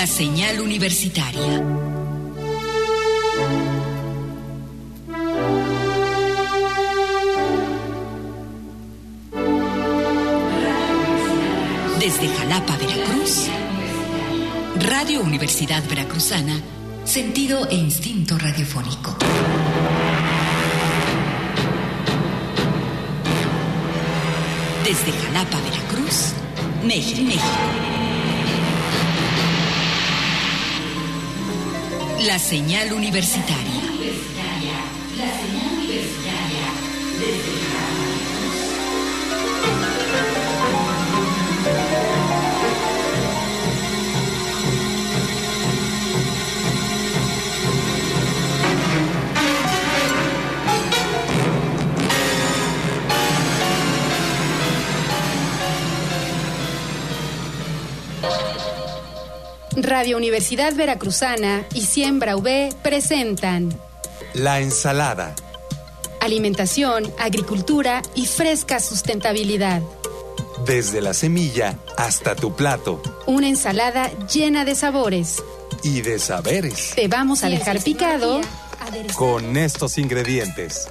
La señal universitaria. Desde Jalapa, Veracruz, Radio Universidad Veracruzana, sentido e instinto radiofónico. Desde Jalapa, Veracruz, México. La señal universitaria. Radio Universidad Veracruzana y Siembra UV presentan La Ensalada. Alimentación, agricultura y fresca sustentabilidad. Desde la semilla hasta tu plato. Una ensalada llena de sabores. Y de saberes. Te vamos a dejar picado con estos ingredientes.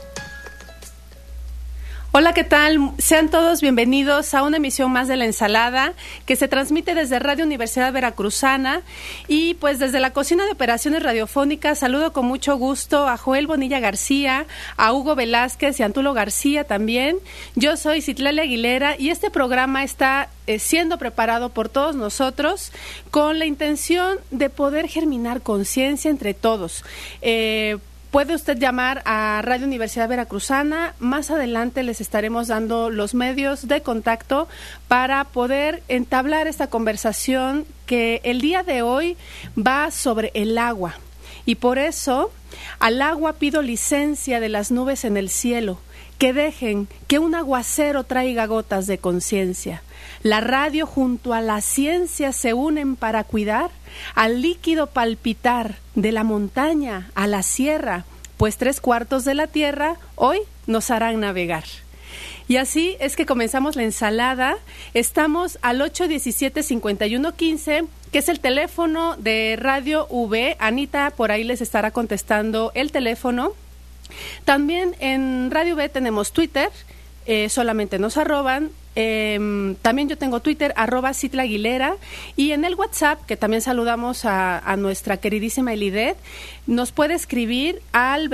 Hola, ¿qué tal? Sean todos bienvenidos a una emisión más de La Ensalada que se transmite desde Radio Universidad Veracruzana y pues desde la cocina de operaciones radiofónicas saludo con mucho gusto a Joel Bonilla García, a Hugo Velázquez y a Antulo García también. Yo soy Citlali Aguilera y este programa está siendo preparado por todos nosotros con la intención de poder germinar conciencia entre todos. Puede usted llamar a Radio Universidad Veracruzana. Más adelante les estaremos dando los medios de contacto para poder entablar esta conversación que el día de hoy va sobre el agua. Y por eso, al agua pido licencia de las nubes en el cielo, que dejen que un aguacero traiga gotas de conciencia. La radio junto a la ciencia se unen para cuidar al líquido palpitar de la montaña a la sierra, pues 3/4 de la tierra hoy nos harán navegar. Y así es que comenzamos la ensalada. Estamos al 817-5115, que es el teléfono de Radio V. Anita por ahí les estará contestando el teléfono. También en Radio V tenemos Twitter, solamente nos arroban. También yo tengo Twitter, @Citla Aguilera, y en el WhatsApp, que también saludamos a nuestra queridísima Elidet, nos puede escribir al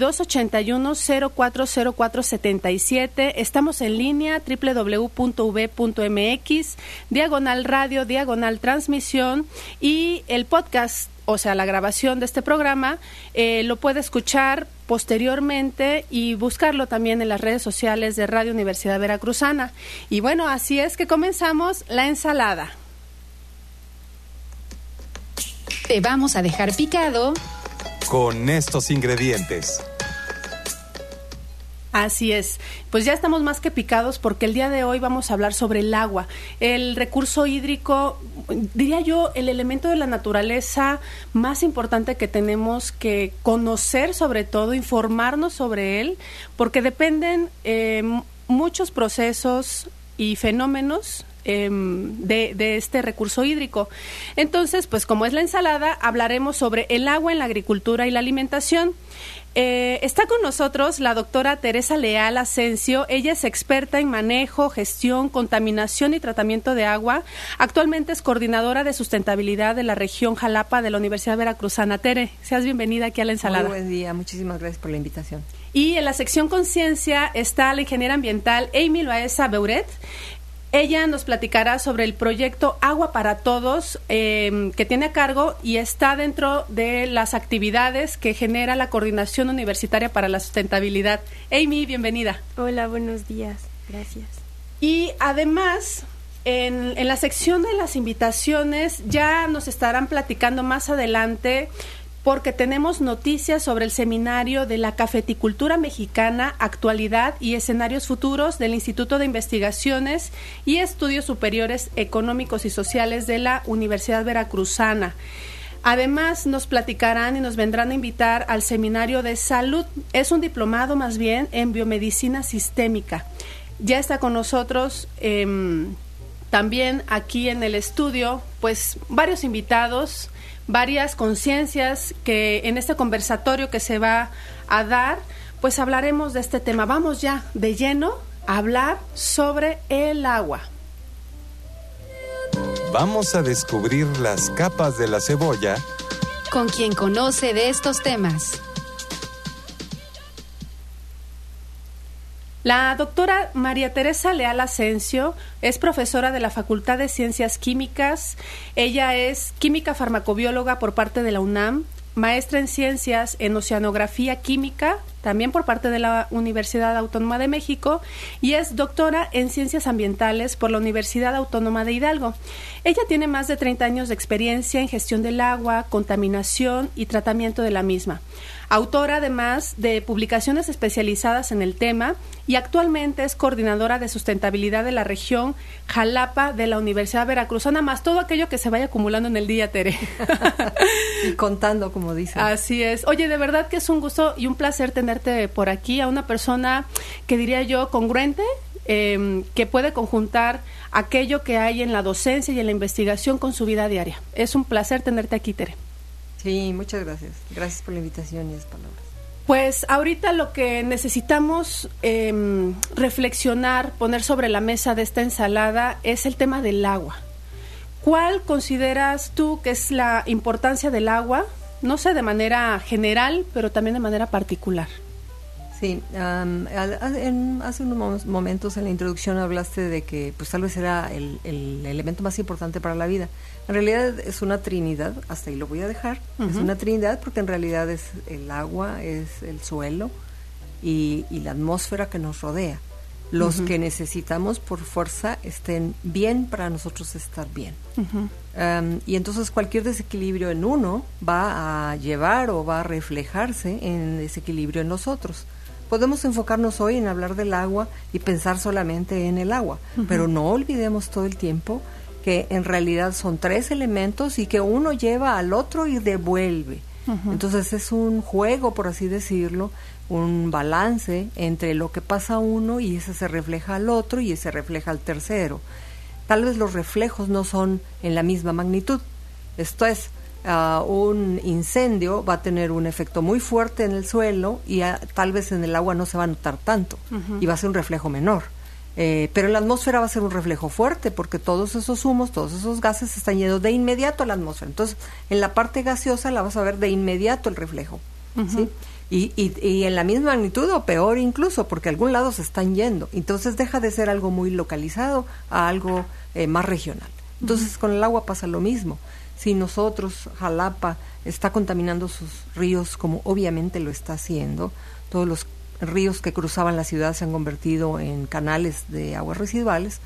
2281-040477. Estamos en línea, www.v.mx, /radio, /transmisión, y el podcast, o sea, la grabación de este programa, lo puede escuchar posteriormente y buscarlo también en las redes sociales de Radio Universidad Veracruzana. Y bueno, así es que comenzamos la ensalada. te vamos a dejar picado con estos ingredientes. Así es, pues ya estamos más que picados porque el día de hoy vamos a hablar sobre el agua, el recurso hídrico, diría yo, el elemento de la naturaleza más importante que tenemos que conocer, sobre todo, informarnos sobre él, porque dependen muchos procesos y fenómenos de este recurso hídrico. Entonces, pues como es la ensalada, hablaremos sobre el agua en la agricultura y la alimentación. Está con nosotros la doctora Teresa Leal Asensio. Ella es experta en manejo, gestión, contaminación y tratamiento de agua. Actualmente es coordinadora de sustentabilidad de la región Jalapa de la Universidad Veracruzana. Tere, seas bienvenida aquí a la ensalada. Muy buen día, muchísimas gracias por la invitación. Y en la sección Conciencia está la ingeniera ambiental Amy Loaesa Beuret. Ella nos platicará sobre el proyecto Agua para Todos, que tiene a cargo y está dentro de las actividades que genera la Coordinación Universitaria para la Sustentabilidad. Amy, bienvenida. Hola, buenos días. Gracias. Y además, en la sección de las invitaciones ya nos estarán platicando más adelante, porque tenemos noticias sobre el seminario de la cafeticultura mexicana, actualidad y escenarios futuros del Instituto de Investigaciones y Estudios Superiores Económicos y Sociales de la Universidad Veracruzana. Además, nos platicarán y nos vendrán a invitar al seminario de salud. Es un diplomado más bien en biomedicina sistémica. Ya está con nosotros También aquí en el estudio, pues varios invitados, varias conciencias que en este conversatorio que se va a dar, pues hablaremos de este tema. Vamos ya de lleno a hablar sobre el agua. Vamos a descubrir las capas de la cebolla con quien conoce de estos temas. La doctora María Teresa Leal Asensio es profesora de la Facultad de Ciencias Químicas. Ella es química farmacobióloga por parte de la UNAM, maestra en ciencias en oceanografía química, también por parte de la Universidad Autónoma de México, y es doctora en ciencias ambientales por la Universidad Autónoma de Hidalgo. Ella tiene más de 30 años de experiencia en gestión del agua, contaminación y tratamiento de la misma. Autora además de publicaciones especializadas en el tema y actualmente es coordinadora de sustentabilidad de la región Jalapa de la Universidad Veracruzana, más todo aquello que se vaya acumulando en el día, Tere. Y contando, como dicen. Así es. Oye, de verdad que es un gusto y un placer tenerte por aquí, a una persona que diría yo congruente, que puede conjuntar aquello que hay en la docencia y en la investigación con su vida diaria. Es un placer tenerte aquí, Tere. Sí, muchas gracias. Gracias por la invitación y las palabras. Pues ahorita lo que necesitamos reflexionar, poner sobre la mesa de esta ensalada es el tema del agua. ¿Cuál consideras tú que es la importancia del agua? No sé, de manera general, pero también de manera particular. Sí, hace unos momentos en la introducción hablaste de que pues tal vez era el elemento más importante para la vida. En realidad es una trinidad, hasta ahí lo voy a dejar. Uh-huh. Es una trinidad porque en realidad es el agua, es el suelo y la atmósfera que nos rodea. Los uh-huh. que necesitamos por fuerza estén bien para nosotros estar bien. Uh-huh. Y entonces cualquier desequilibrio en uno va a llevar o va a reflejarse en desequilibrio en los otros. Podemos enfocarnos hoy en hablar del agua y pensar solamente en el agua, uh-huh. pero no olvidemos todo el tiempo que en realidad son 3 elementos y que uno lleva al otro y devuelve. Uh-huh. Entonces es un juego, por así decirlo, un balance entre lo que pasa a uno y ese se refleja al otro y ese refleja al tercero. Tal vez los reflejos no son en la misma magnitud. Esto es, un incendio va a tener un efecto muy fuerte en el suelo y tal vez en el agua no se va a notar tanto uh-huh. y va a ser un reflejo menor. Pero en la atmósfera va a ser un reflejo fuerte porque todos esos humos, todos esos gases se están yendo de inmediato a la atmósfera. Entonces, en la parte gaseosa la vas a ver de inmediato el reflejo. Uh-huh. ¿Sí? Y en la misma magnitud o peor incluso, porque a algún lado se están yendo. Entonces deja de ser algo muy localizado a algo más regional. Entonces uh-huh. con el agua pasa lo mismo. Si nosotros, Jalapa, está contaminando sus ríos como obviamente lo está haciendo, todos los ríos que cruzaban la ciudad se han convertido en canales de aguas residuales,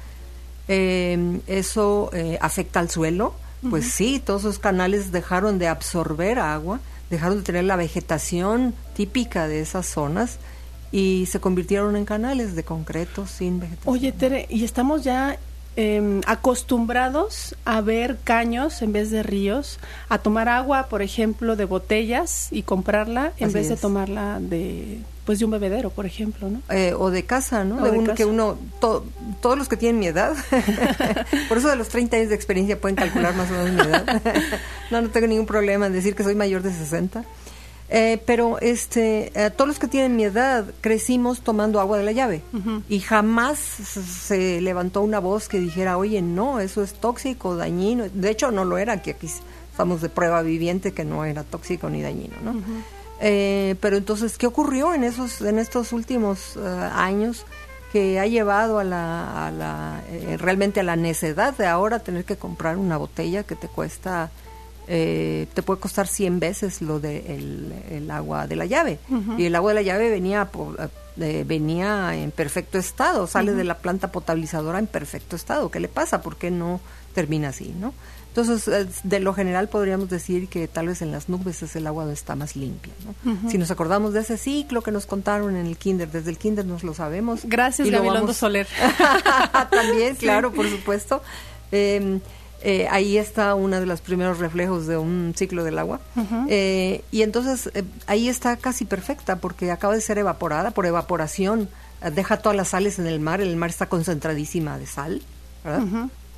eso afecta al suelo. Uh-huh. Pues sí, todos esos canales dejaron de absorber agua, dejaron de tener la vegetación típica de esas zonas y se convirtieron en canales de concreto sin vegetación. Oye, Tere, y estamos ya acostumbrados a ver caños en vez de ríos, a tomar agua, por ejemplo, de botellas y comprarla en vez de tomarla de un bebedero, por ejemplo, ¿no? O de casa, ¿no? Que uno, todos los que tienen mi edad, por eso de los 30 años de experiencia pueden calcular más o menos mi edad. No tengo ningún problema en decir que soy mayor de 60. Pero todos los que tienen mi edad crecimos tomando agua de la llave uh-huh. y jamás se levantó una voz que dijera, oye, no, eso es tóxico, dañino. De hecho, no lo era, que aquí estamos de prueba viviente que no era tóxico ni dañino, ¿no? Uh-huh. Pero entonces, ¿qué ocurrió en estos últimos años que ha llevado realmente a la necedad de ahora tener que comprar una botella que te puede costar 100 veces lo de el agua de la llave? Uh-huh. Y el agua de la llave venía en perfecto estado, sale uh-huh. de la planta potabilizadora en perfecto estado. ¿Qué le pasa? ¿Por qué no termina así, no? Entonces, de lo general podríamos decir que tal vez en las nubes es el agua donde está más limpia, ¿no? Uh-huh. Si nos acordamos de ese ciclo que nos contaron en el kinder, desde el kinder nos lo sabemos. Gracias, Gabilondo Soler. También, claro, sí. Por supuesto. Ahí está uno de los primeros reflejos de un ciclo del agua. Uh-huh. Y entonces ahí está casi perfecta porque acaba de ser evaporada por evaporación. Deja todas las sales en el mar está concentradísima de sal, ¿verdad? Uh-huh.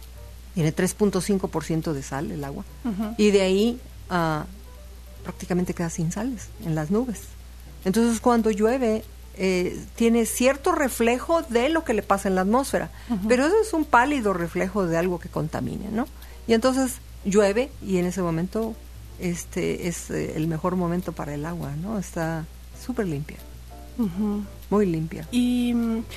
Tiene 3.5% de sal el agua. Y de ahí prácticamente queda sin sales en las nubes. Entonces cuando llueve tiene cierto reflejo de lo que le pasa en la atmósfera, pero eso es un pálido reflejo de algo que contamine, ¿no? Y entonces llueve y en ese momento es el mejor momento para el agua, ¿no? Está súper limpia, muy limpia. Y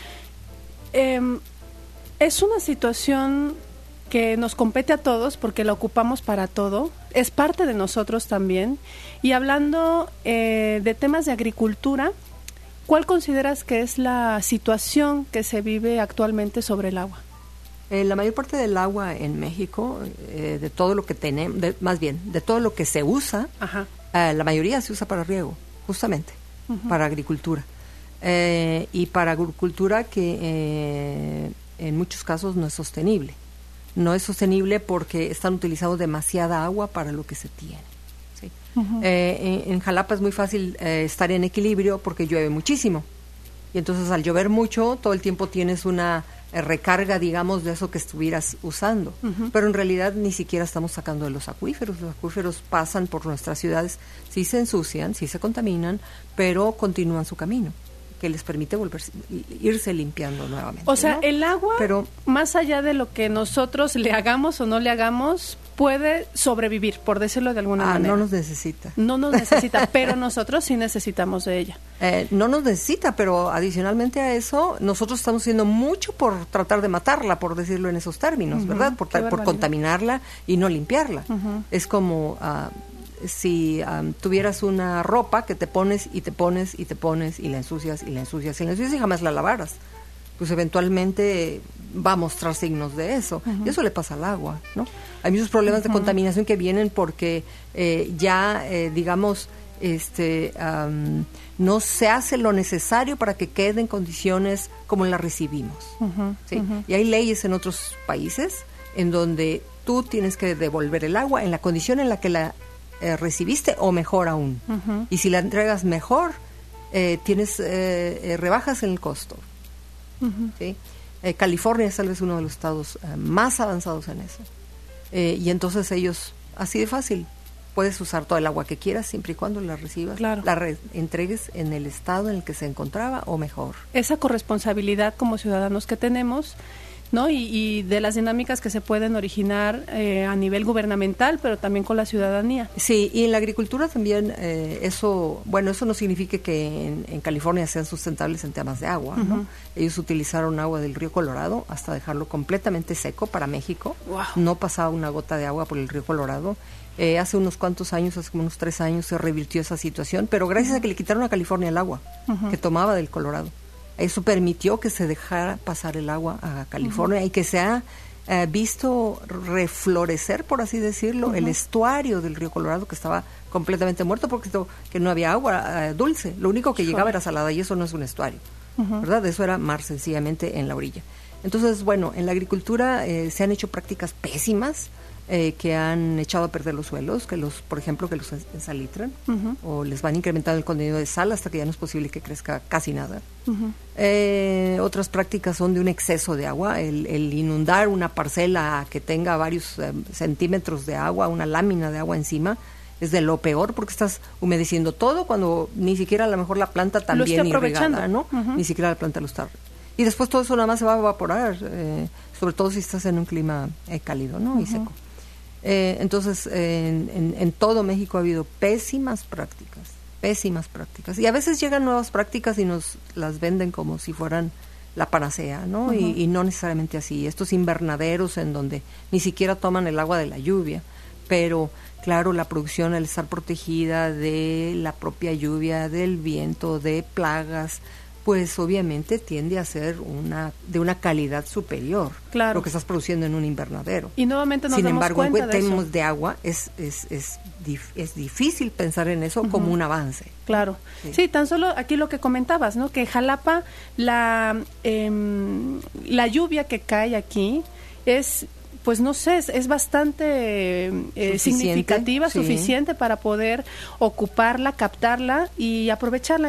es una situación que nos compete a todos porque la ocupamos para todo, es parte de nosotros también. Y hablando de temas de agricultura, ¿cuál consideras que es la situación que se vive actualmente sobre el agua? La mayor parte del agua en México, de todo lo que tenemos, más bien, de todo lo que se usa, la mayoría se usa para riego, justamente, para agricultura. Y para agricultura que en muchos casos no es sostenible. No es sostenible porque están utilizando demasiada agua para lo que se tiene. ¿Sí? En Jalapa es muy fácil estar en equilibrio porque llueve muchísimo. Y entonces al llover mucho, todo el tiempo tienes una recarga, digamos, de eso que estuvieras usando. Pero en realidad ni siquiera estamos sacando de los acuíferos. Los acuíferos pasan por nuestras ciudades, sí se ensucian, sí se contaminan, pero continúan su camino, que les permite irse limpiando nuevamente. O sea, ¿no? El agua, pero, más allá de lo que nosotros le hagamos o no le hagamos, puede sobrevivir, por decirlo de alguna manera. No nos necesita. No nos necesita, pero nosotros sí necesitamos de ella. No nos necesita, pero adicionalmente a eso, nosotros estamos haciendo mucho por tratar de matarla, por decirlo en esos términos, ¿verdad? Por contaminarla y no limpiarla. Es como si tuvieras una ropa que te pones y te pones y te pones y la ensucias y la ensucias y la ensucias y jamás la lavaras, pues eventualmente va a mostrar signos de eso. Y eso le pasa al agua, ¿no? Hay muchos problemas de contaminación que vienen porque digamos, no se hace lo necesario para que quede en condiciones como las recibimos. ¿Sí? Y hay leyes en otros países en donde tú tienes que devolver el agua en la condición en la que la recibiste o mejor aún. Y si la entregas mejor, tienes rebajas en el costo. ¿Sí? California es tal vez uno de los estados más avanzados en eso. Y entonces ellos, así de fácil, puedes usar toda el agua que quieras siempre y cuando la recibas, la entregues en el estado en el que se encontraba o mejor. Esa corresponsabilidad como ciudadanos que tenemos, ¿no? Y de las dinámicas que se pueden originar a nivel gubernamental, pero también con la ciudadanía. Sí, y en la agricultura también eso no significa que en California sean sustentables en temas de agua, ¿no? Ellos utilizaron agua del río Colorado hasta dejarlo completamente seco para México. Wow. No pasaba una gota de agua por el río Colorado. Hace unos cuantos años, hace como unos 3 años, se revirtió esa situación, pero gracias a que le quitaron a California el agua que tomaba del Colorado. Eso permitió que se dejara pasar el agua a California y que se ha visto reflorecer, por así decirlo, el estuario del río Colorado, que estaba completamente muerto porque que no había agua dulce. Lo único que llegaba era salada y eso no es un estuario, ¿verdad? Eso era mar sencillamente en la orilla. Entonces, bueno, en la agricultura se han hecho prácticas pésimas que han echado a perder los suelos, por ejemplo, que los ensalitran o les van incrementando el contenido de sal hasta que ya no es posible que crezca casi nada. Otras prácticas son de un exceso de agua, el inundar una parcela que tenga varios centímetros de agua, una lámina de agua encima, es de lo peor porque estás humedeciendo todo cuando ni siquiera a lo mejor la planta también irrigada, ¿no? Ni siquiera la planta lo está. Y después todo eso nada más se va a evaporar, sobre todo si estás en un clima cálido, ¿no? Y seco. Entonces, en todo México ha habido pésimas prácticas. Y a veces llegan nuevas prácticas y nos las venden como si fueran la panacea, ¿no? Y no necesariamente así. Estos invernaderos en donde ni siquiera toman el agua de la lluvia, pero claro, la producción al estar protegida de la propia lluvia, del viento, de plagas, pues obviamente tiende a ser de una calidad superior, lo que estás produciendo en un invernadero. Y nuevamente nos Sin damos embargo, cuenta en términos de agua es difícil pensar en eso como un avance. Claro. Sí, tan solo aquí lo que comentabas, ¿no? Que Jalapa, la lluvia que cae aquí es, pues no sé, es bastante significativa, suficiente para poder ocuparla, captarla y aprovecharla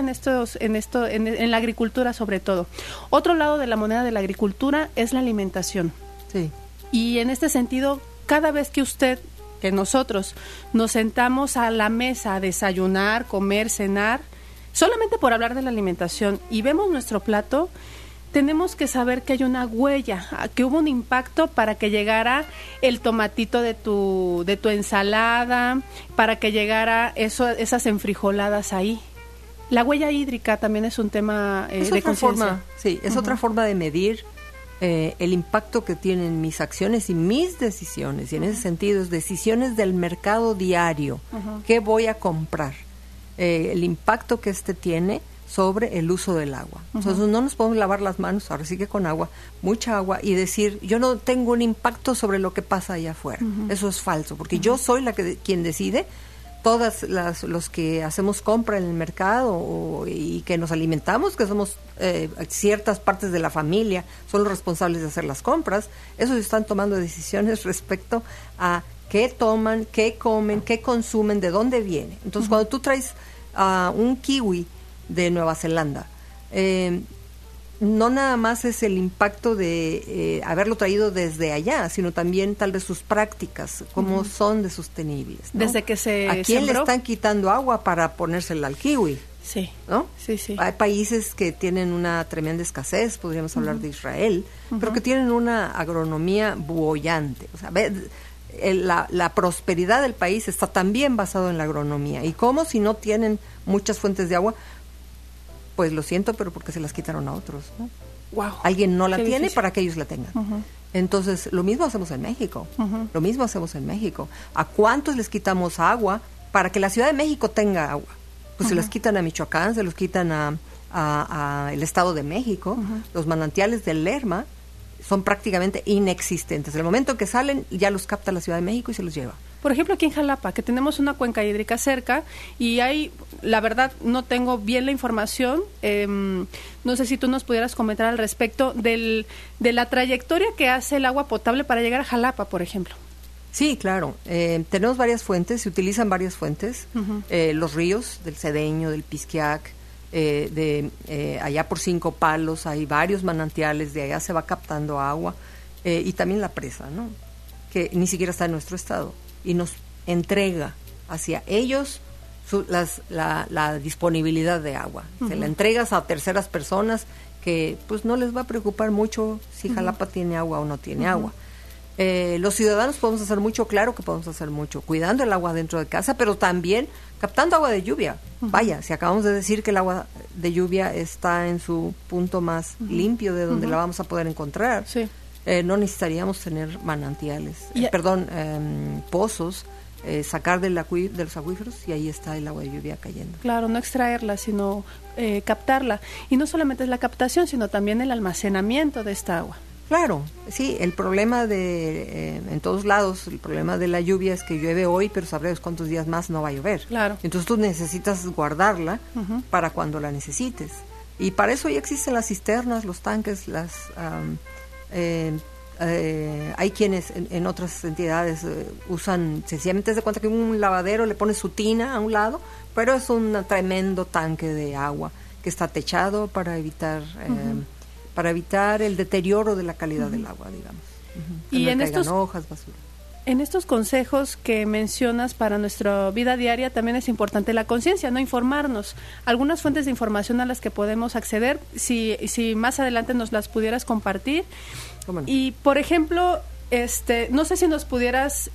en la agricultura sobre todo. Otro lado de la moneda de la agricultura es la alimentación. Sí. Y en este sentido, cada vez que nosotros nos sentamos a la mesa a desayunar, comer, cenar, solamente por hablar de la alimentación y vemos nuestro plato, tenemos que saber que hay una huella, que hubo un impacto para que llegara el tomatito de tu ensalada, para que llegara esas enfrijoladas ahí. La huella hídrica también es un tema de conciencia. Sí, es otra forma de medir el impacto que tienen mis acciones y mis decisiones. Y en ese sentido, es decisiones del mercado diario. ¿Qué voy a comprar? El impacto que tiene sobre el uso del agua. Entonces no nos podemos lavar las manos, ahora sí que con agua, mucha agua, y decir, yo no tengo un impacto sobre lo que pasa allá afuera. Eso es falso, porque yo soy quien decide. Todas los que hacemos compra en el mercado y que nos alimentamos, que somos ciertas partes de la familia, son los responsables de hacer las compras, esos están tomando decisiones respecto a qué toman, qué comen, qué consumen, de dónde viene. Entonces, cuando tú traes un kiwi de Nueva Zelanda, no nada más es el impacto de haberlo traído desde allá, sino también tal vez sus prácticas, cómo son de sostenibles, ¿no? Desde que se ¿A quién sembró? le están quitando agua para ponérsela al kiwi? Sí, ¿no? Sí. Hay países que tienen una tremenda escasez, podríamos hablar de Israel, pero que tienen una agronomía boyante. O sea, la prosperidad del país está también basado en la agronomía. ¿Y cómo si no tienen muchas fuentes de agua? Pues lo siento, pero porque se las quitaron a otros, ¿no? Wow. Alguien no la tiene difícil. para que ellos la tengan. Entonces, lo mismo hacemos en México. Lo mismo hacemos en México. ¿A cuántos les quitamos agua para que la Ciudad de México tenga agua? Pues se las quitan a Michoacán, se los quitan a el Estado de México. Los manantiales del Lerma son prácticamente inexistentes. En el momento que salen, ya los capta la Ciudad de México y se los lleva. Por ejemplo, aquí en Jalapa, que tenemos una cuenca hídrica cerca y hay, la verdad, no tengo bien la información, no sé si tú nos pudieras comentar al respecto de la trayectoria que hace el agua potable para llegar a Jalapa, por ejemplo. Sí, claro. Tenemos varias fuentes, se utilizan varias fuentes. Los ríos del Cedeño, del Pisquiac, allá por Cinco Palos hay varios manantiales, de allá se va captando agua, y también la presa, ¿no? Que ni siquiera está en nuestro estado y nos entrega hacia ellos la disponibilidad de agua. Se la entregas a terceras personas que pues no les va a preocupar mucho si Jalapa tiene agua o no tiene agua. Los ciudadanos podemos hacer mucho, claro que podemos hacer mucho, cuidando el agua dentro de casa, pero también captando agua de lluvia. Vaya, si acabamos de decir que el agua de lluvia está en su punto más limpio de donde la vamos a poder encontrar, no necesitaríamos tener manantiales, pozos, sacar de los acuíferos y ahí está el agua de lluvia cayendo. Claro, no extraerla, sino captarla. Y no solamente es la captación, sino también el almacenamiento de esta agua. Claro, sí, el problema en todos lados, el problema de la lluvia es que llueve hoy, pero sabrás cuántos días más no va a llover. Claro. Entonces tú necesitas guardarla para cuando la necesites. Y para eso ya existen las cisternas, los tanques, hay quienes en otras entidades usan, sencillamente se cuenta que un lavadero le pone su tina a un lado, pero es un tremendo tanque de agua que está techado para evitar el deterioro de la calidad del agua, digamos. Y en estos hojas, basura. En estos consejos que mencionas para nuestra vida diaria también es importante la conciencia, no informarnos. Algunas fuentes de información a las que podemos acceder, si más adelante nos las pudieras compartir. ¿Cómo no? Y, por ejemplo, no sé si nos pudieras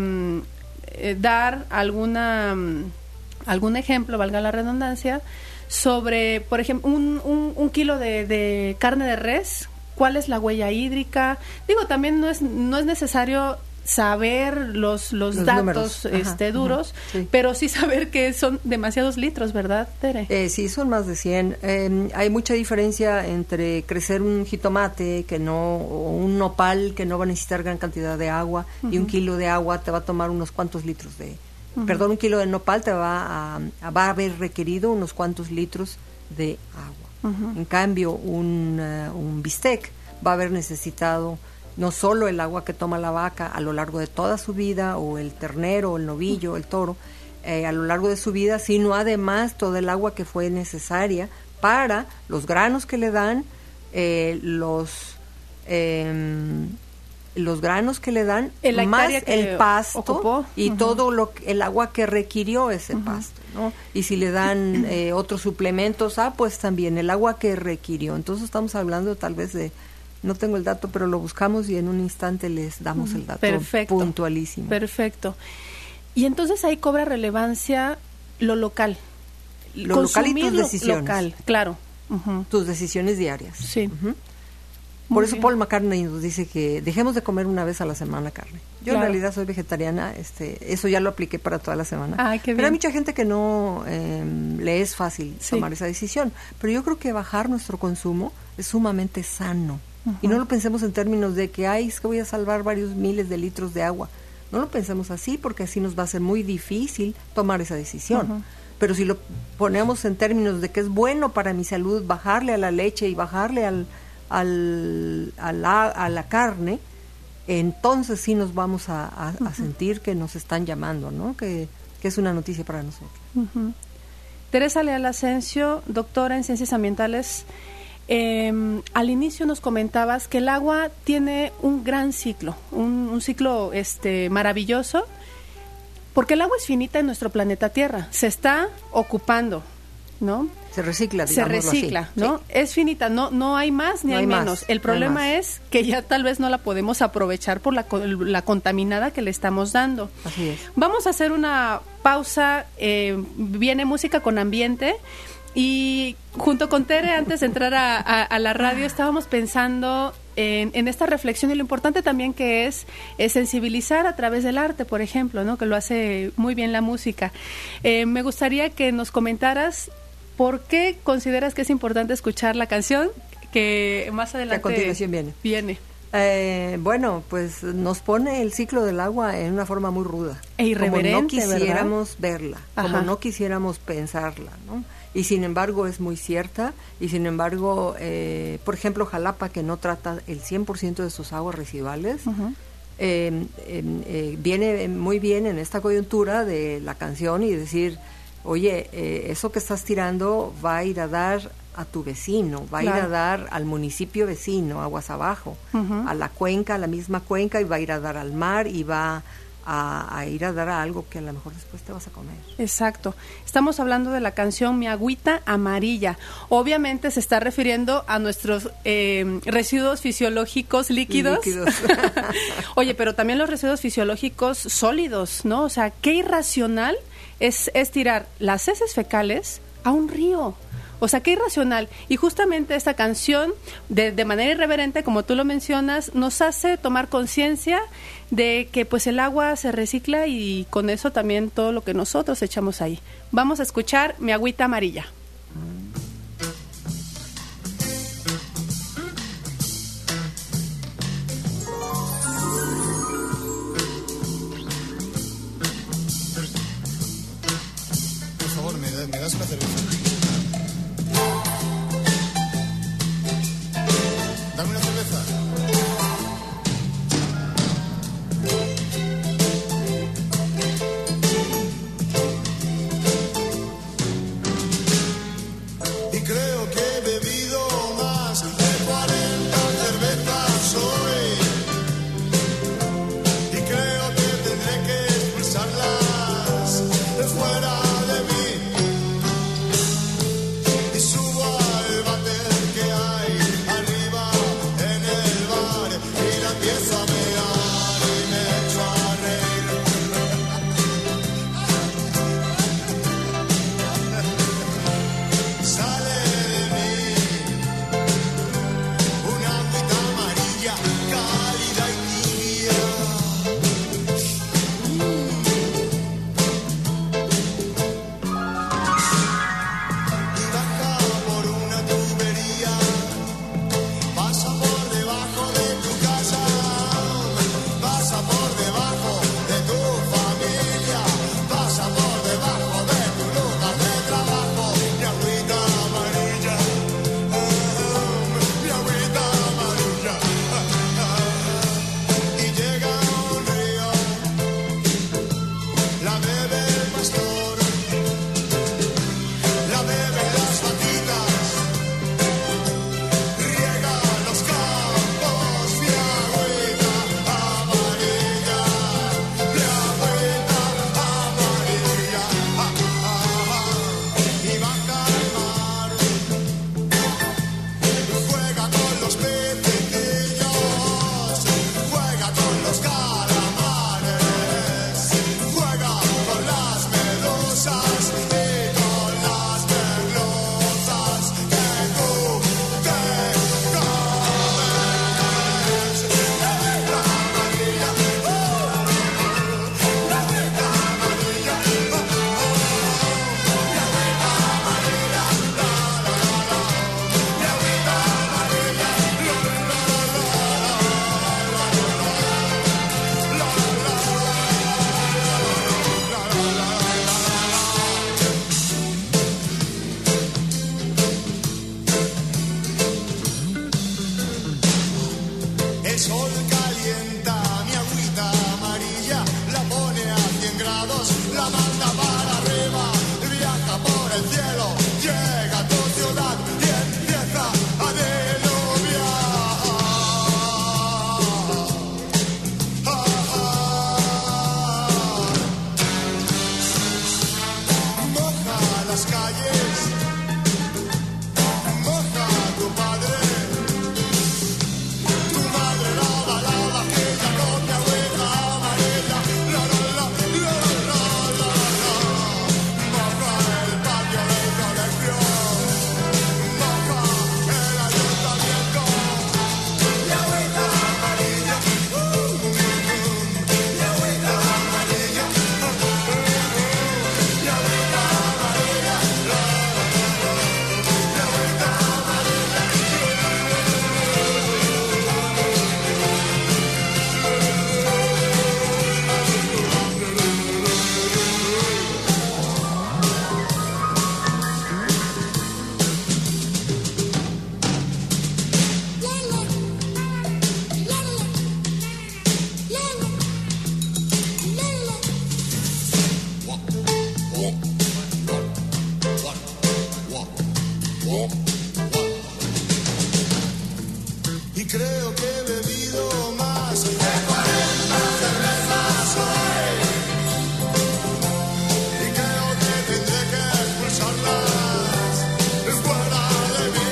dar algún ejemplo, valga la redundancia, sobre, por ejemplo, un kilo de carne de res, ¿cuál es la huella hídrica? Digo, también no es necesario saber los datos duros, sí, pero sí saber que son demasiados litros, ¿verdad, Tere? Sí, son más de 100. Hay mucha diferencia entre crecer un jitomate o un nopal que no va a necesitar gran cantidad de agua, y un kilo de agua te va a tomar unos cuantos litros un kilo de nopal te va a haber requerido unos cuantos litros de agua. En cambio, un bistec va a haber necesitado no solo el agua que toma la vaca a lo largo de toda su vida, o el ternero, o el novillo, o el toro, a lo largo de su vida, sino además todo el agua que fue necesaria para los granos que le dan, los granos que le dan, la más hectárea el pasto ocupó. y todo el agua que requirió ese pasto, ¿no? Y si le dan otros suplementos, pues también el agua que requirió. Entonces estamos hablando tal vez de, no tengo el dato, pero lo buscamos y en un instante les damos el dato. Perfecto. Puntualísimo. Perfecto. Y entonces ahí cobra relevancia lo local. Lo local y tus decisiones. Local, claro. Tus decisiones diarias. Sí. Por eso Paul McCartney nos dice que dejemos de comer una vez a la semana carne. Yo en realidad soy vegetariana, eso ya lo apliqué para toda la semana. Pero hay mucha gente que no le es fácil tomar esa decisión. Pero yo creo que bajar nuestro consumo es sumamente sano. Y no lo pensemos en términos de que, es que voy a salvar varios miles de litros de agua. No lo pensemos así, porque así nos va a ser muy difícil tomar esa decisión. Pero si lo ponemos en términos de que es bueno para mi salud bajarle a la leche y bajarle a la carne, entonces sí nos vamos a sentir que nos están llamando, ¿no? Que es una noticia para nosotros. Teresa Leal Asensio, doctora en Ciencias Ambientales, al inicio nos comentabas que el agua tiene un gran ciclo, un ciclo maravilloso, porque el agua es finita en nuestro planeta Tierra, se está ocupando, ¿no? Se recicla, ¿no? Sí. Es finita, no hay más ni hay menos. El problema es que ya tal vez no la podemos aprovechar por la contaminada que le estamos dando. Así es. Vamos a hacer una pausa, viene música con ambiente y junto con Tere, antes de entrar a la radio, estábamos pensando en esta reflexión y lo importante también que es sensibilizar a través del arte, por ejemplo, ¿no? Que lo hace muy bien la música. Me gustaría que nos comentaras ¿por qué consideras que es importante escuchar la canción que más adelante que a continuación viene? Bueno, pues nos pone el ciclo del agua en una forma muy ruda. E irreverente, como no quisiéramos ¿verdad? Verla, como no quisiéramos pensarla, ¿no? Y sin embargo es muy cierta, y sin embargo, por ejemplo, Jalapa, que no trata el 100% de sus aguas residuales, viene muy bien en esta coyuntura de la canción y decir, oye, eso que estás tirando va a ir a dar a tu vecino, va a ir a dar al municipio vecino, aguas abajo, a la cuenca, a la misma cuenca, y va a ir a dar al mar, y va a ir a dar a algo que a lo mejor después te vas a comer. Exacto. Estamos hablando de la canción Mi Agüita Amarilla. Obviamente se está refiriendo a nuestros residuos fisiológicos líquidos. Oye, pero también los residuos fisiológicos sólidos, ¿no? O sea, qué irracional es tirar las heces fecales a un río. O sea, qué irracional. Y justamente esta canción, de manera irreverente, como tú lo mencionas, nos hace tomar conciencia de que pues el agua se recicla y con eso también todo lo que nosotros echamos ahí. Vamos a escuchar Mi Agüita Amarilla. Por favor, ¿me das una cerveza? Dame una cerveza. Y creo que he bebido más de 40 cervezas hoy. Y creo que tendré que expulsarlas de fuera de mí. Y subo al váter que hay arriba en el bar. El sol calienta mi agüita amarilla, la pone a 100 grados, la manda para arriba, viaja por el cielo, llega a tu ciudad y empieza a diluviar. Moja las calles, moja a tu padre. Tu madre lava, lava, que ya con mi agüita amarilla. La, la, la, la, la, la, la. Moja el patio del colegio, moja el ayuntamiento. Mi agüita amarilla, mi agüita amarilla, mi agüita amarilla, la, la, la, mi agüita amarilla. Y creo que he bebido más de 40 cervezas hoy. Y creo que tendré que expulsarlas fuera de mí.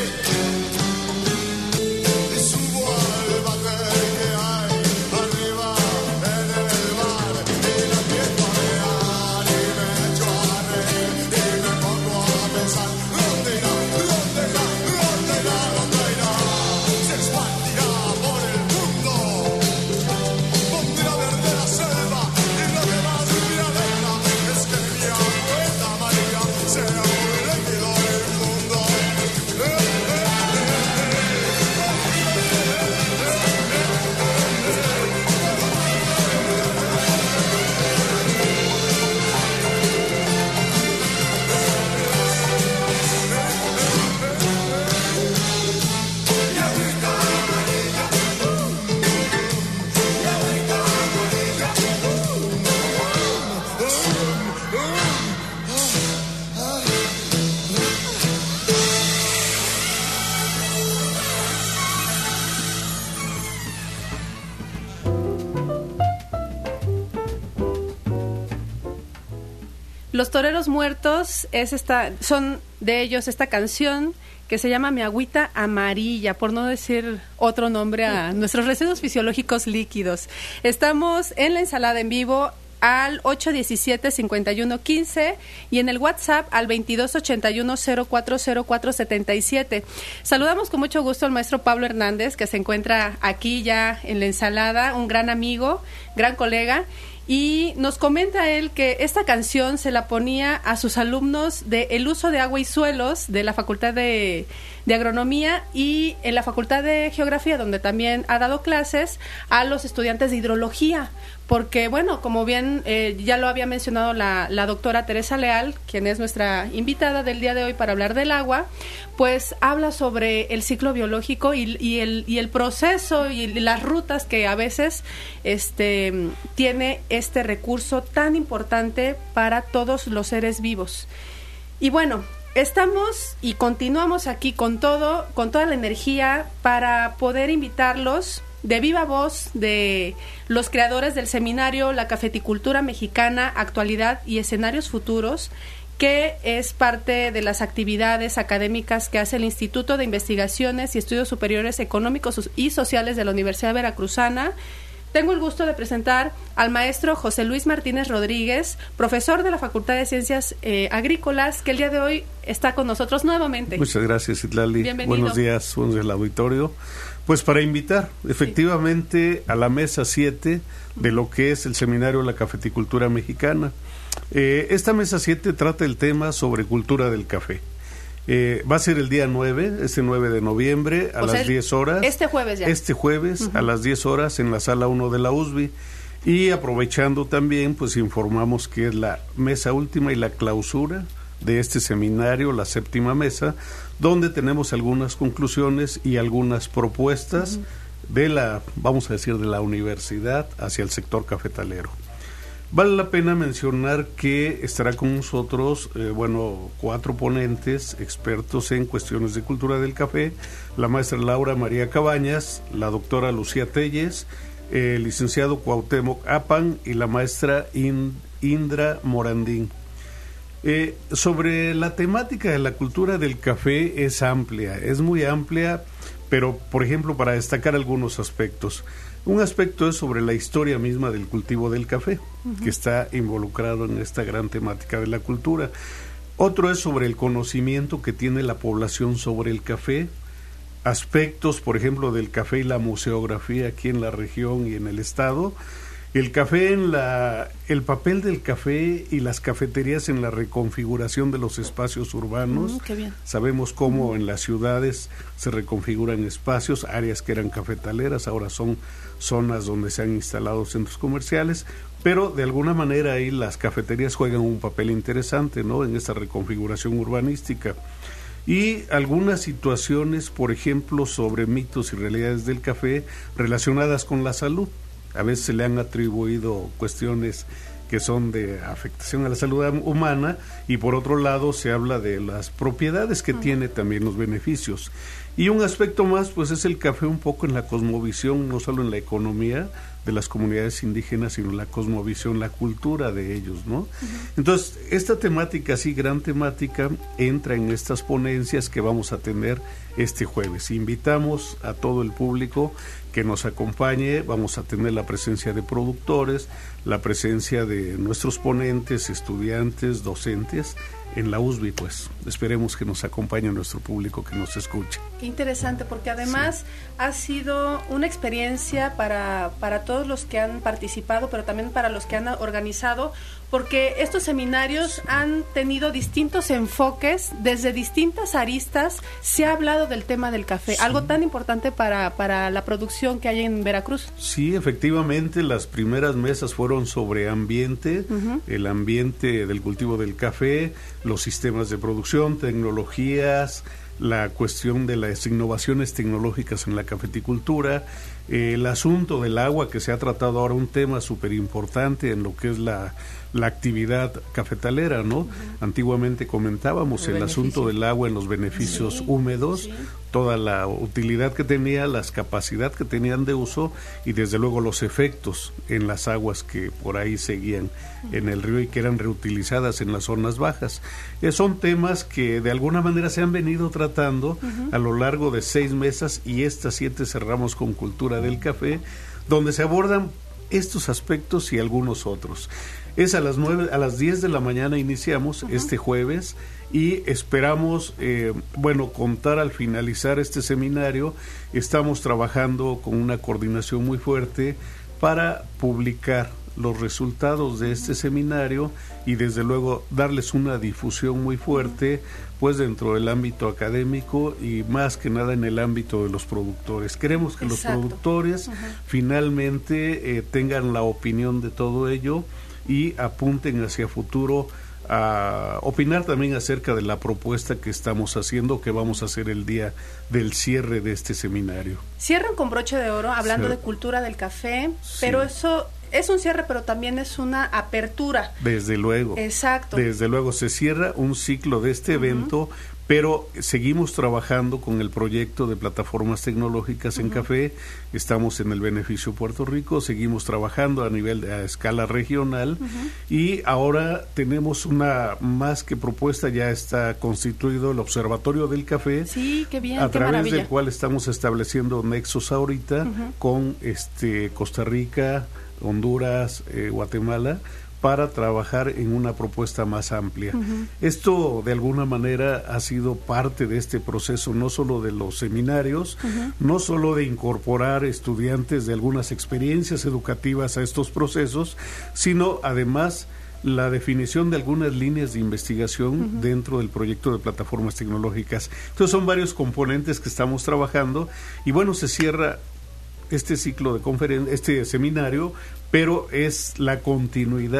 Y subo al váter que hay arriba en el bar. Y la empiezo a mear y me echo a reír. Y me pongo a pensar, ¿dónde irá? ¿Dónde irá? ¿Dónde irá? ¿Dónde irá? Se expandirá por el mundo, pondrá verde la selva. Y lo que más me alegra es que mi agüita amarilla sea un líquido inmundo. Los Toreros Muertos son de ellos esta canción que se llama Mi Agüita Amarilla, por no decir otro nombre a nuestros residuos fisiológicos líquidos. Estamos en la ensalada en vivo al 817-5115 y en el WhatsApp al 2281-040477. Saludamos con mucho gusto al maestro Pablo Hernández, que se encuentra aquí ya en la ensalada, un gran amigo, gran colega. Y nos comenta él que esta canción se la ponía a sus alumnos de El uso de agua y suelos de la Facultad de Agronomía y en la Facultad de Geografía, donde también ha dado clases a los estudiantes de hidrología. Porque, bueno, como bien ya lo había mencionado la doctora Teresa Leal, quien es nuestra invitada del día de hoy para hablar del agua, pues habla sobre el ciclo biológico y el proceso y las rutas que a veces tiene este recurso tan importante para todos los seres vivos. Y bueno, estamos y continuamos aquí con toda la energía para poder invitarlos de viva voz de los creadores del seminario La Cafeticultura Mexicana, Actualidad y Escenarios Futuros, que es parte de las actividades académicas que hace el Instituto de Investigaciones y Estudios Superiores Económicos y Sociales de la Universidad Veracruzana. Tengo el gusto de presentar al maestro José Luis Martínez Rodríguez, profesor de la Facultad de Ciencias Agrícolas, que el día de hoy está con nosotros nuevamente. Muchas gracias, Itlali. Bienvenido. Buenos días al auditorio. Pues para invitar efectivamente a la mesa 7 de lo que es el seminario La Cafeticultura Mexicana. Esta mesa 7 trata el tema sobre cultura del café. Va a ser el día 9 de noviembre a las 10 horas. Este jueves ya. Este jueves a las 10 horas en la sala 1 de la USB. Y aprovechando también, pues informamos que es la mesa última y la clausura de este seminario, la 7ª mesa, donde tenemos algunas conclusiones y algunas propuestas de la, vamos a decir, de la universidad hacia el sector cafetalero. Vale la pena mencionar que estará con nosotros, 4 ponentes expertos en cuestiones de cultura del café: la maestra Laura María Cabañas, la doctora Lucía Telles, el licenciado Cuauhtémoc Apan y la maestra Indra Morandín. Sobre la temática de la cultura del café es amplia, es muy amplia, pero por ejemplo, para destacar algunos aspectos. Un aspecto es sobre la historia misma del cultivo del café, que está involucrado en esta gran temática de la cultura. Otro es sobre el conocimiento que tiene la población sobre el café, aspectos, por ejemplo, del café y la museografía aquí en la región y en el estado. El café el papel del café y las cafeterías en la reconfiguración de los espacios urbanos. Qué bien. Sabemos cómo en las ciudades se reconfiguran espacios, áreas que eran cafetaleras, ahora son zonas donde se han instalado centros comerciales, pero de alguna manera ahí las cafeterías juegan un papel interesante, ¿no?, en esta reconfiguración urbanística. Y algunas situaciones, por ejemplo, sobre mitos y realidades del café relacionadas con la salud. A veces se le han atribuido cuestiones que son de afectación a la salud humana, y por otro lado se habla de las propiedades que tiene, también los beneficios. Y un aspecto más, pues, es el café un poco en la cosmovisión, no solo en la economía de las comunidades indígenas, sino la cosmovisión, la cultura de ellos, ¿no? Entonces, esta temática, así gran temática, entra en estas ponencias que vamos a tener este jueves. Invitamos a todo el público que nos acompañe. Vamos a tener la presencia de productores, la presencia de nuestros ponentes, estudiantes, docentes en la USB, pues esperemos que nos acompañe nuestro público, que nos escuche. Qué interesante, porque además ha sido una experiencia para todos los que han participado, pero también para los que han organizado, porque estos seminarios han tenido distintos enfoques, desde distintas aristas se ha hablado del tema del café, algo tan importante para la producción que hay en Veracruz. Sí, efectivamente, las primeras mesas fueron sobre ambiente, el ambiente del cultivo del café, los sistemas de producción, tecnologías, la cuestión de las innovaciones tecnológicas en la cafeticultura, el asunto del agua, que se ha tratado ahora, un tema súper importante en lo que es la actividad cafetalera, ¿no? Antiguamente comentábamos el asunto del agua en los beneficios húmedos, toda la utilidad que tenía, las capacidades que tenían de uso y desde luego los efectos en las aguas que por ahí seguían en el río y que eran reutilizadas en las zonas bajas. Son temas que de alguna manera se han venido tratando a lo largo de 6 mesas, y estas 7 cerramos con cultura del café, donde se abordan estos aspectos y algunos otros. Es a las 10 de la mañana iniciamos este jueves, y esperamos, contar al finalizar este seminario. Estamos trabajando con una coordinación muy fuerte para publicar los resultados de este seminario y desde luego darles una difusión muy fuerte, pues dentro del ámbito académico y más que nada en el ámbito de los productores. Queremos que los productores finalmente tengan la opinión de todo ello y apunten hacia futuro a opinar también acerca de la propuesta que estamos haciendo, que vamos a hacer el día del cierre de este seminario. Cierran con broche de oro, hablando de cultura del café, pero eso es un cierre, pero también es una apertura. Desde luego. Exacto. Desde luego, se cierra un ciclo de este evento, pero seguimos trabajando con el proyecto de plataformas tecnológicas en café. Estamos en el Beneficio Puerto Rico, seguimos trabajando a escala regional, y ahora tenemos una más que propuesta. Ya está constituido el Observatorio del Café, sí, qué bien, a qué través maravilla, del cual estamos estableciendo nexos ahorita con Costa Rica, Honduras, Guatemala, para trabajar en una propuesta más amplia. Esto de alguna manera ha sido parte de este proceso, no solo de los seminarios, no solo de incorporar estudiantes de algunas experiencias educativas a estos procesos, sino además la definición de algunas líneas de investigación dentro del proyecto de plataformas tecnológicas. Entonces son varios componentes que estamos trabajando, y bueno, se cierra este ciclo de este seminario, pero es la continuidad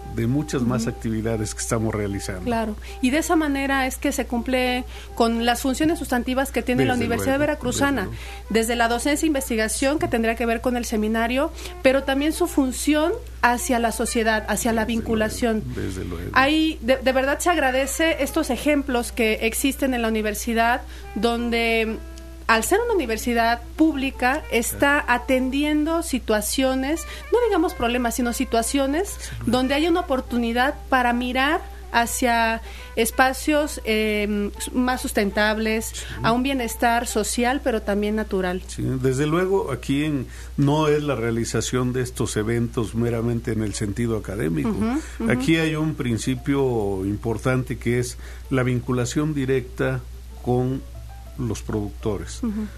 de muchas más actividades que estamos realizando. Claro, y de esa manera es que se cumple con las funciones sustantivas que tiene la Universidad Veracruzana, desde la docencia e investigación, que tendría que ver con el seminario, pero también su función hacia la sociedad, hacia la vinculación. Desde luego. Ahí, de verdad se agradece estos ejemplos que existen en la universidad, donde al ser una universidad pública está atendiendo situaciones, no digamos problemas, sino situaciones donde hay una oportunidad para mirar hacia espacios más sustentables, a un bienestar social, pero también natural. Sí, desde luego, aquí no es la realización de estos eventos meramente en el sentido académico. Aquí hay un principio importante que es la vinculación directa con los productores.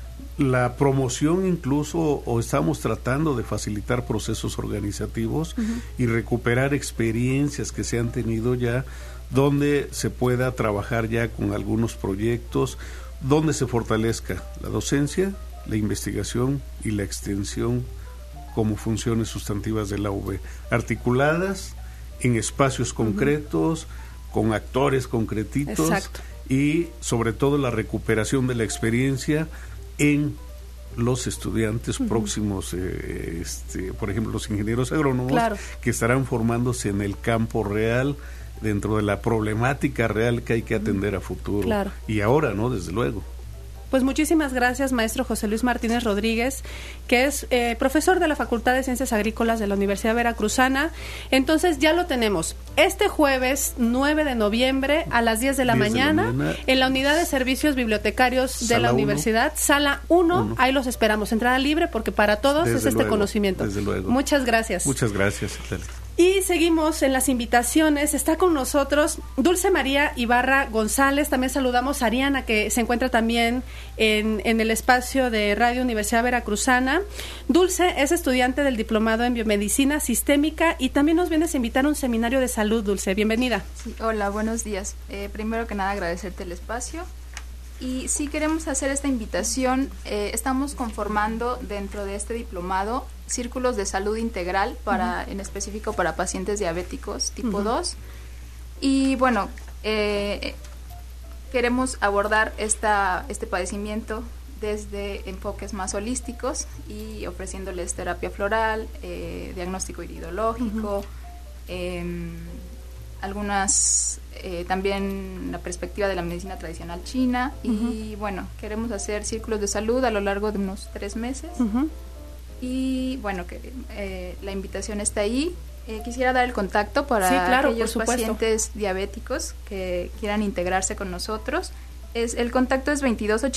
La promoción incluso, o estamos tratando de facilitar procesos organizativos y recuperar experiencias que se han tenido ya, donde se pueda trabajar ya con algunos proyectos, donde se fortalezca la docencia, la investigación y la extensión como funciones sustantivas de la UB, articuladas en espacios concretos, con actores concretitos. Exacto. Y sobre todo la recuperación de la experiencia en los estudiantes próximos, por ejemplo, los ingenieros agrónomos, que estarán formándose en el campo real, dentro de la problemática real que hay que atender a futuro. Y ahora, ¿no? Desde luego. Pues muchísimas gracias, maestro José Luis Martínez Rodríguez, que es profesor de la Facultad de Ciencias Agrícolas de la Universidad Veracruzana. Entonces ya lo tenemos. Este jueves 9 de noviembre a las 10 de la mañana, en la Unidad de Servicios Bibliotecarios de la Universidad, Sala 1, ahí los esperamos. Entrada libre, porque para todos es este conocimiento. Desde luego. Muchas gracias. Muchas gracias, Italia. Y seguimos en las invitaciones. Está con nosotros Dulce María Ibarra González. También saludamos a Ariana, que se encuentra también en el espacio de Radio Universidad Veracruzana. Dulce es estudiante del Diplomado en Biomedicina Sistémica y también nos vienes a invitar a un seminario de salud. Dulce, bienvenida. Sí, hola, buenos días. Primero que nada, agradecerte el espacio. Y sí queremos hacer esta invitación. Estamos conformando dentro de este diplomado círculos de salud integral en específico para pacientes diabéticos tipo 2. Y bueno, queremos abordar este padecimiento desde enfoques más holísticos y ofreciéndoles terapia floral, diagnóstico iridológico, algunas también la perspectiva de la medicina tradicional china y bueno, queremos hacer círculos de salud a lo largo de unos 3 meses y bueno, que la invitación está ahí. Quisiera dar el contacto para aquellos pacientes diabéticos que quieran integrarse con nosotros. El contacto es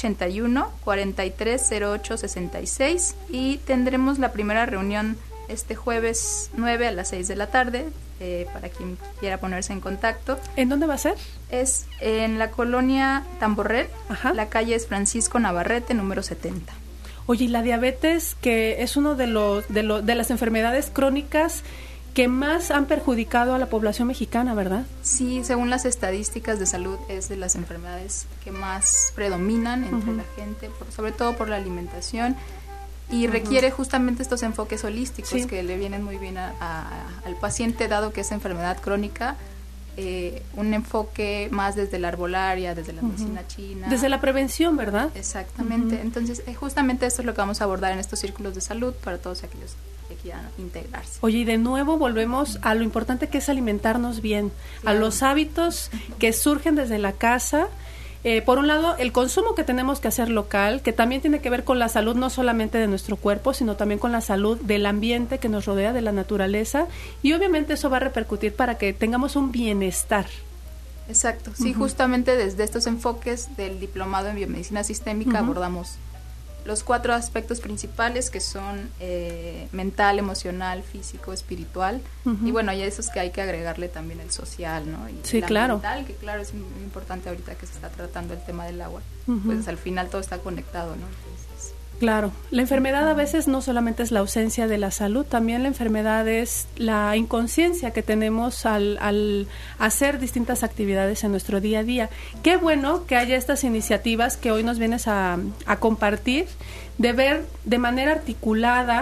2281-430866 y tendremos la primera reunión este jueves 9 a las 6 de la tarde, para quien quiera ponerse en contacto. ¿En dónde va a ser? Es en la colonia Tamborret, la calle es Francisco Navarrete, número 70. Oye, y la diabetes, que es uno de las enfermedades crónicas que más han perjudicado a la población mexicana, ¿verdad? Sí, según las estadísticas de salud, es de las enfermedades que más predominan entre la gente, sobre todo por la alimentación. Y requiere justamente estos enfoques holísticos que le vienen muy bien al paciente, dado que es enfermedad crónica, un enfoque más desde la arbolaria, desde la medicina china. Desde la prevención, ¿verdad? Exactamente. Entonces, justamente esto es lo que vamos a abordar en estos círculos de salud para todos aquellos que quieran integrarse. Oye, y de nuevo volvemos a lo importante que es alimentarnos bien, a los hábitos que surgen desde la casa. Por un lado, el consumo que tenemos que hacer local, que también tiene que ver con la salud no solamente de nuestro cuerpo, sino también con la salud del ambiente que nos rodea, de la naturaleza, y obviamente eso va a repercutir para que tengamos un bienestar. Exacto, sí, justamente desde estos enfoques del diplomado en biomedicina sistémica abordamos los 4 aspectos principales, que son mental, emocional, físico, espiritual, y bueno, hay esos que hay que agregarle también el social, ¿no? Y sí, el ambiental, que claro, es muy importante ahorita que se está tratando el tema del agua, pues al final todo está conectado, ¿no? Entonces, claro, la enfermedad a veces no solamente es la ausencia de la salud, también la enfermedad es la inconsciencia que tenemos al hacer distintas actividades en nuestro día a día. Qué bueno que haya estas iniciativas que hoy nos vienes a compartir, de ver de manera articulada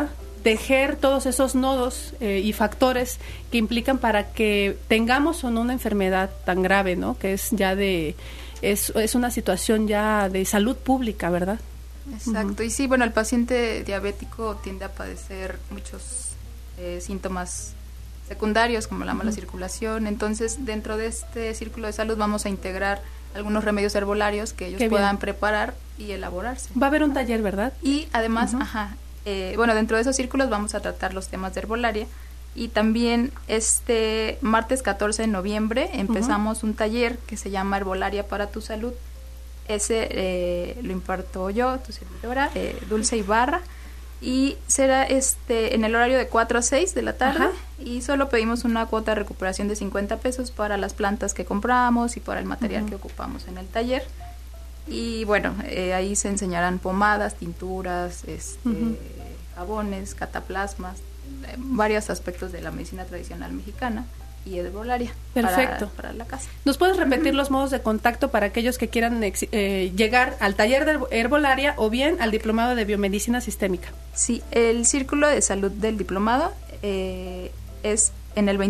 tejer todos esos nodos y factores que implican para que tengamos o no una enfermedad tan grave, ¿no? Que es ya es una situación ya de salud pública, ¿verdad? Exacto. Y sí, bueno, el paciente diabético tiende a padecer muchos síntomas secundarios como la mala circulación. Entonces, dentro de este círculo de salud vamos a integrar algunos remedios herbolarios que ellos puedan preparar y elaborarse. Va a haber un taller, ¿verdad? Y además, bueno, dentro de esos círculos vamos a tratar los temas de herbolaria. Y también este martes 14 de noviembre empezamos un taller que se llama Herbolaria para tu Salud. Ese lo imparto yo, tu servidora, Dulce Ibarra. Y será en el horario de 4 a 6 de la tarde. Y solo pedimos una cuota de recuperación de 50 pesos para las plantas que compramos y para el material que ocupamos en el taller. Y bueno, ahí se enseñarán pomadas, tinturas, jabones, cataplasmas, varios aspectos de la medicina tradicional mexicana y herbolaria. Perfecto. Para la casa. ¿Nos puedes repetir los modos de contacto para aquellos que quieran llegar al taller de herbolaria o bien al diplomado de biomedicina sistémica? Sí, el círculo de salud del diplomado es en el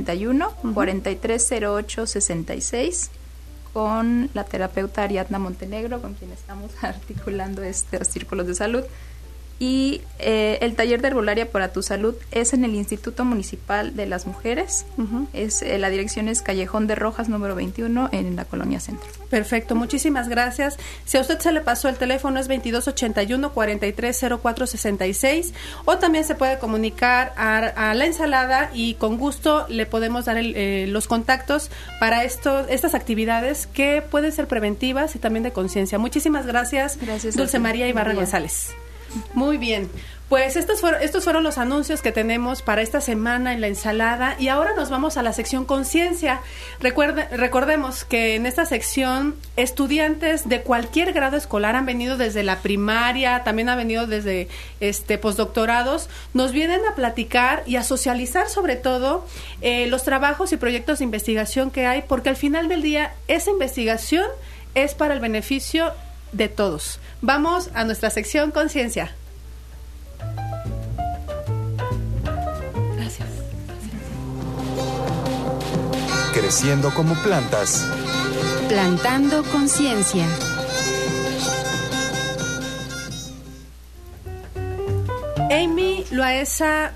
2281-4308-66 con la terapeuta Ariadna Montenegro, con quien estamos articulando estos círculos de salud. Y el taller de herbolaria para tu salud es en el Instituto Municipal de las Mujeres. La dirección es Callejón de Rojas número 21 en la Colonia Centro. Perfecto, muchísimas gracias. Si a usted se le pasó el teléfono es 2281-4304-66 o también se puede comunicar a La Ensalada y con gusto le podemos dar los contactos para estas actividades que pueden ser preventivas y también de conciencia. Muchísimas gracias, Dulce María Ibarra González. Muy bien, pues estos fueron los anuncios que tenemos para esta semana en La Ensalada y ahora nos vamos a la sección Conciencia. Recordemos que en esta sección estudiantes de cualquier grado escolar han venido desde la primaria, también han venido desde postdoctorados, nos vienen a platicar y a socializar sobre todo los trabajos y proyectos de investigación que hay, porque al final del día esa investigación es para el beneficio de todos. Vamos a nuestra sección Conciencia. Gracias. Creciendo como plantas. Plantando conciencia. Amy Loesa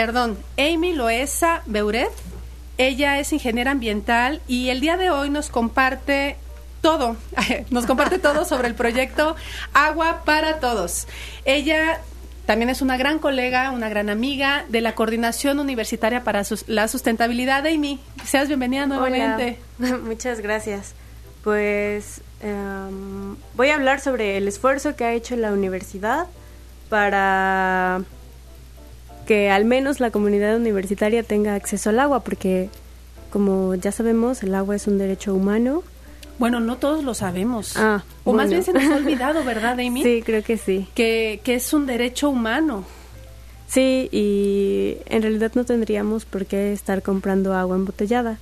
Beuret. Ella es ingeniera ambiental y el día de hoy nos comparte todo sobre el proyecto Agua para Todos. Ella también es una gran colega, una gran amiga de la Coordinación Universitaria para la Sustentabilidad. Amy, seas bienvenida nuevamente. Hola. Muchas gracias. Pues voy a hablar sobre el esfuerzo que ha hecho la universidad para que al menos la comunidad universitaria tenga acceso al agua, porque como ya sabemos, el agua es un derecho humano. Bueno, no todos lo sabemos. O más bien se nos ha olvidado, ¿verdad, Amy? Sí, creo que sí. Que es un derecho humano. Sí, y en realidad no tendríamos por qué estar comprando agua embotellada.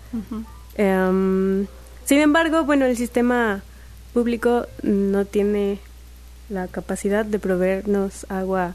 Sin embargo, bueno, el sistema público no tiene la capacidad de proveernos agua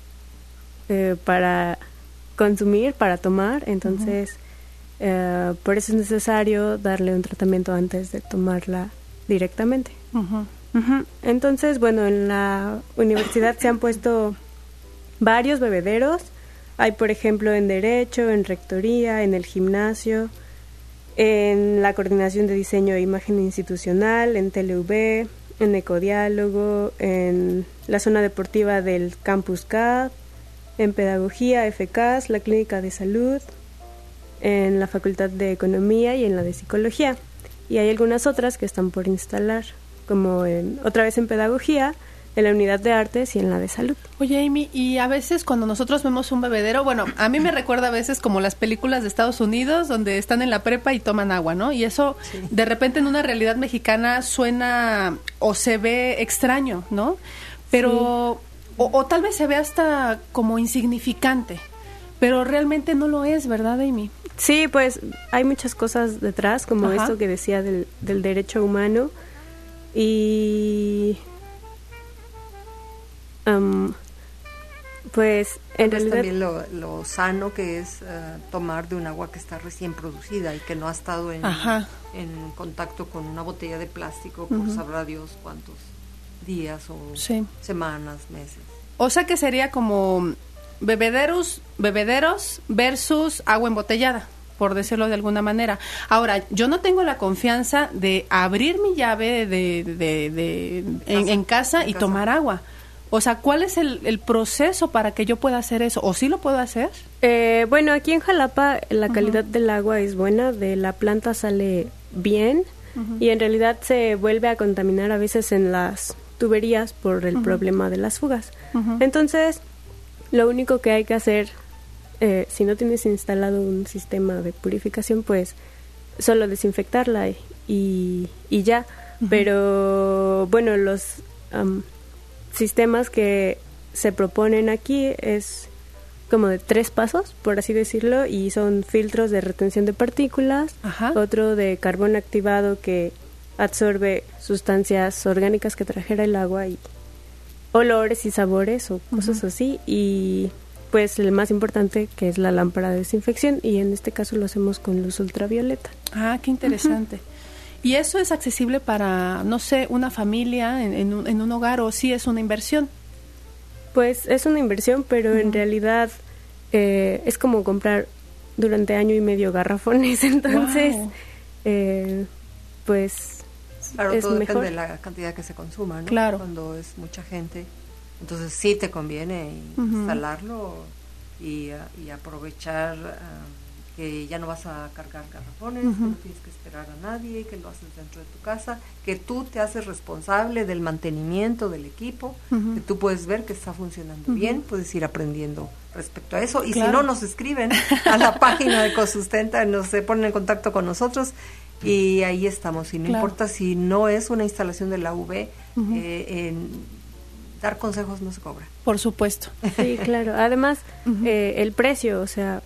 para consumir, para tomar, entonces... por eso es necesario darle un tratamiento antes de tomarla directamente. Entonces, bueno, en la universidad se han puesto varios bebederos. Hay, por ejemplo, en Derecho, en Rectoría, en el gimnasio, en la Coordinación de Diseño e Imagen Institucional, en TLV, en Ecodiálogo, en la zona deportiva del Campus CAD, en Pedagogía, FCAS, la Clínica de Salud, en la Facultad de Economía y en la de Psicología. Y hay algunas otras que están por instalar, como otra vez en Pedagogía, en la Unidad de Artes y en la de Salud. Oye, Amy, y a veces cuando nosotros vemos un bebedero, bueno, a mí me recuerda a veces como las películas de Estados Unidos, donde están en la prepa y toman agua, ¿no? Y eso, de repente, en una realidad mexicana suena o se ve extraño, ¿no? Pero, o tal vez se ve hasta como insignificante, pero realmente no lo es, ¿verdad, Amy? Sí, pues hay muchas cosas detrás, como esto que decía del derecho humano. Y Pues en Tal vez realidad también lo sano que es tomar de un agua que está recién producida y que no ha estado en contacto con una botella de plástico por sabrá Dios cuántos días o semanas, meses. O sea que sería como bebederos versus agua embotellada, por decirlo de alguna manera. Ahora, yo no tengo la confianza de abrir mi llave en casa y tomar agua. O sea, ¿cuál es el proceso para que yo pueda hacer eso? ¿O sí lo puedo hacer? Bueno, aquí en Jalapa la calidad del agua es buena, de la planta sale bien y en realidad se vuelve a contaminar a veces en las tuberías por el problema de las fugas. Entonces, lo único que hay que hacer, si no tienes instalado un sistema de purificación, pues solo desinfectarla y ya. Pero bueno, los sistemas que se proponen aquí es como de 3 pasos, por así decirlo, y son filtros de retención de partículas, otro de carbón activado que absorbe sustancias orgánicas que trajera el agua y olores y sabores o cosas así, y pues el más importante, que es la lámpara de desinfección, y en este caso lo hacemos con luz ultravioleta. Ah, qué interesante. ¿Y eso es accesible para, no sé, una familia en un hogar, o sí es una inversión? Pues es una inversión, pero en realidad es como comprar durante año y medio garrafones, entonces pues claro, es todo mejor. depende de la cantidad que se consuma, ¿no? Claro. Cuando es mucha gente, entonces sí te conviene instalarlo y aprovechar que ya no vas a cargar garrafones, que no tienes que esperar a nadie, que lo haces dentro de tu casa, que tú te haces responsable del mantenimiento del equipo, que tú puedes ver que está funcionando bien, puedes ir aprendiendo respecto a eso, y si no, nos escriben a la página de Ecosustenta, se ponen en contacto con nosotros y ahí estamos, y no importa si no es una instalación de la UV, dar consejos no se cobra. Por supuesto. Sí, claro. Además, el precio, o sea,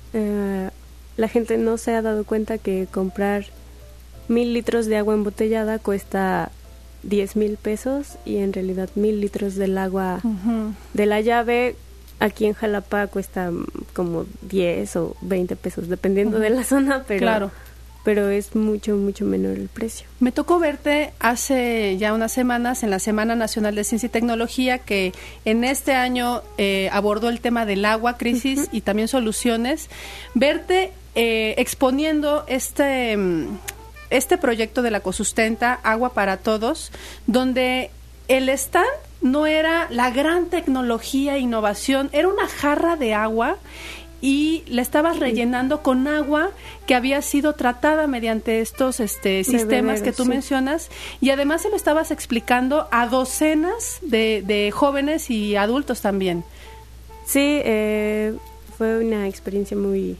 la gente no se ha dado cuenta que comprar 1,000 litros de agua embotellada cuesta 10,000 pesos y en realidad 1,000 litros del agua de la llave aquí en Jalapa cuesta como 10 o 20 pesos, dependiendo de la zona, pero es mucho, mucho menor el precio. Me tocó verte hace ya unas semanas en la Semana Nacional de Ciencia y Tecnología, que en este año abordó el tema del agua, crisis y también soluciones. Verte exponiendo este proyecto de la Ecosustenta, Agua para Todos, donde el stand no era la gran tecnología e innovación, era una jarra de agua y la estabas rellenando con agua que había sido tratada mediante estos sistemas que tú mencionas, y además se lo estabas explicando a docenas de jóvenes y adultos también. Sí, fue una experiencia muy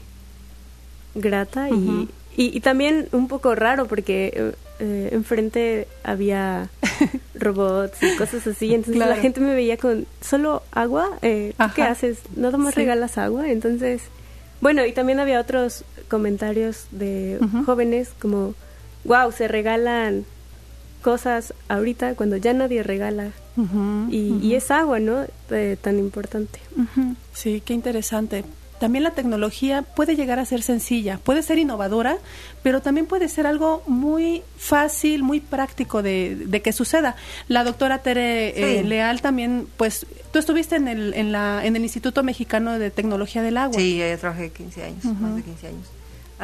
grata y también un poco raro porque enfrente había robots y cosas así, entonces la gente me veía con solo agua, ¿tú qué haces? ¿Nada más regalas agua? Entonces, bueno, y también había otros comentarios de jóvenes como, wow, se regalan cosas ahorita cuando ya nadie regala y es agua, ¿no? Tan importante. Sí, qué interesante. También la tecnología puede llegar a ser sencilla, puede ser innovadora, pero también puede ser algo muy fácil, muy práctico de que suceda. La doctora Tere Leal también, pues, tú estuviste en el Instituto Mexicano de Tecnología del Agua. Sí, yo trabajé 15 años, más de 15 años.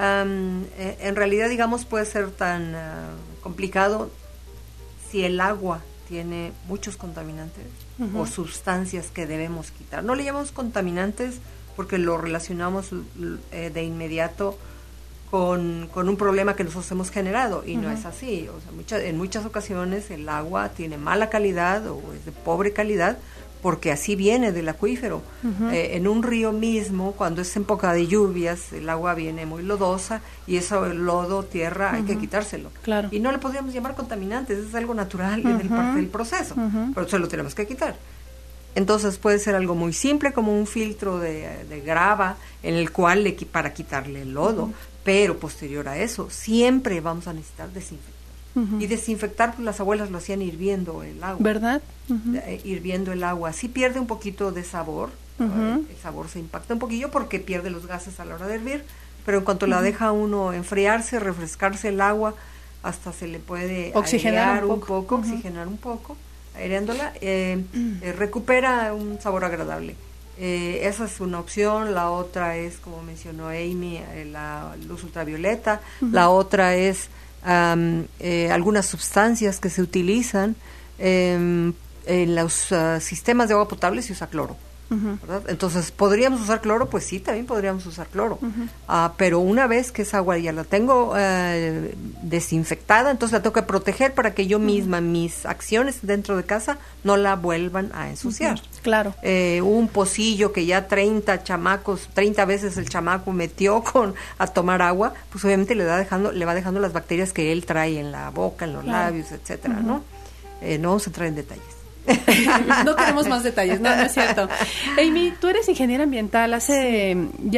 En realidad, digamos, puede ser tan complicado si el agua tiene muchos contaminantes o sustancias que debemos quitar. No le llamamos contaminantes porque lo relacionamos de inmediato con un problema que nosotros hemos generado, y no es así. O sea, en muchas ocasiones el agua tiene mala calidad o es de pobre calidad porque así viene del acuífero. En un río mismo, cuando es época de lluvias, el agua viene muy lodosa y eso, el lodo, tierra, hay que quitárselo. Y no le podríamos llamar contaminantes, es algo natural, es parte del proceso, pero eso lo tenemos que quitar. Entonces puede ser algo muy simple como un filtro de grava en el cual para quitarle el lodo, pero posterior a eso siempre vamos a necesitar desinfectar. Y desinfectar, pues las abuelas lo hacían hirviendo el agua. ¿Verdad? Hirviendo el agua. Sí pierde un poquito de sabor, el sabor se impacta un poquillo porque pierde los gases a la hora de hervir, pero en cuanto la deja uno enfriarse, refrescarse el agua, hasta se le puede oxigenar un poco, oxigenar un poco, aireándola, recupera un sabor agradable. Esa es una opción. La otra es, como mencionó Amy, la luz ultravioleta. La otra es algunas sustancias que se utilizan en los sistemas de agua potable. Se usa cloro, ¿verdad? Entonces, ¿podríamos usar cloro? Pues sí, también podríamos usar cloro. Pero una vez que esa agua ya la tengo desinfectada, entonces la tengo que proteger para que yo misma, mis acciones dentro de casa, no la vuelvan a ensuciar. Claro. Un pocillo que ya 30 veces el chamaco metió a tomar agua, pues obviamente le va dejando las bacterias que él trae en la boca, en los labios, etcétera, ¿no? No vamos a entrar en detalles. No queremos más detalles, no es cierto. Amy, tú eres ingeniera ambiental. Hace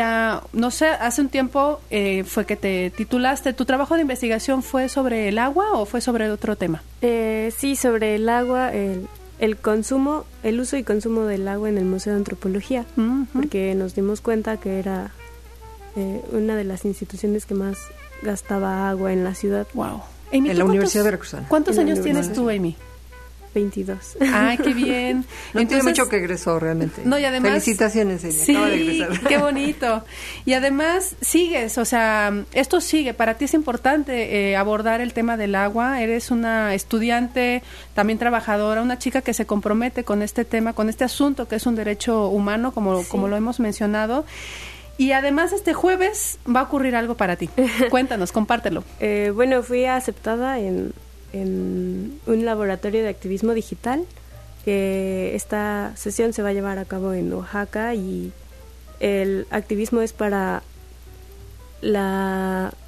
un tiempo fue que te titulaste. ¿Tu trabajo de investigación fue sobre el agua o fue sobre otro tema? Sí, sobre el agua, el consumo, el uso y consumo del agua en el Museo de Antropología, porque nos dimos cuenta que era una de las instituciones que más gastaba agua en la ciudad. Wow. Amy, en la Universidad Veracruzana. ¿Cuántos años tienes tú, Amy? 22. ¡Ay, qué bien! No tiene mucho que egresó realmente. No, y además, felicitaciones, Amy, sí, acaba de egresar. Qué bonito. Y además sigues, o sea, esto sigue. Para ti es importante abordar el tema del agua. Eres una estudiante, también trabajadora, una chica que se compromete con este tema, con este asunto que es un derecho humano, como lo hemos mencionado. Y además este jueves va a ocurrir algo para ti. Cuéntanos, compártelo. Bueno, fui aceptada en un laboratorio de activismo digital, que esta sesión se va a llevar a cabo en Oaxaca, y el activismo es para la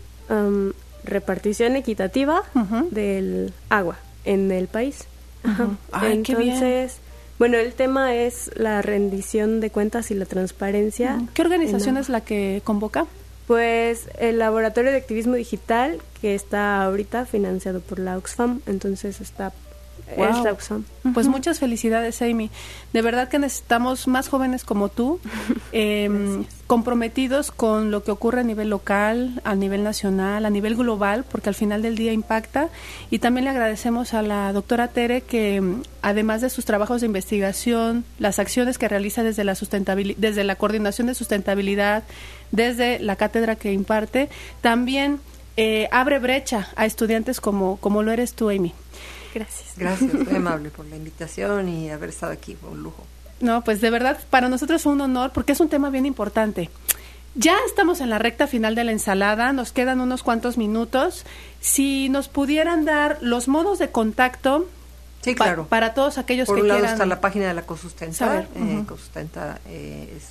repartición equitativa del agua en el país. Ay, qué bien. Entonces, bueno, el tema es la rendición de cuentas y la transparencia. ¿Qué organización es la que convoca? Pues el Laboratorio de Activismo Digital, que está ahorita financiado por la Oxfam, entonces es la Oxfam. Pues muchas felicidades, Amy. De verdad que necesitamos más jóvenes como tú, comprometidos con lo que ocurre a nivel local, a nivel nacional, a nivel global, porque al final del día impacta. Y también le agradecemos a la doctora Tere que, además de sus trabajos de investigación, las acciones que realiza desde la Coordinación de Sustentabilidad, desde la cátedra que imparte, también abre brecha a estudiantes como lo eres tú, Amy. Gracias, muy amable por la invitación y haber estado aquí, fue un lujo. No, pues de verdad, para nosotros fue un honor, porque es un tema bien importante. Ya estamos en la recta final de la ensalada, nos quedan unos cuantos minutos. Si nos pudieran dar los modos de contacto. Sí, claro. Para todos aquellos por que un lado quieran está la página de la Cosustenta, Cosustenta es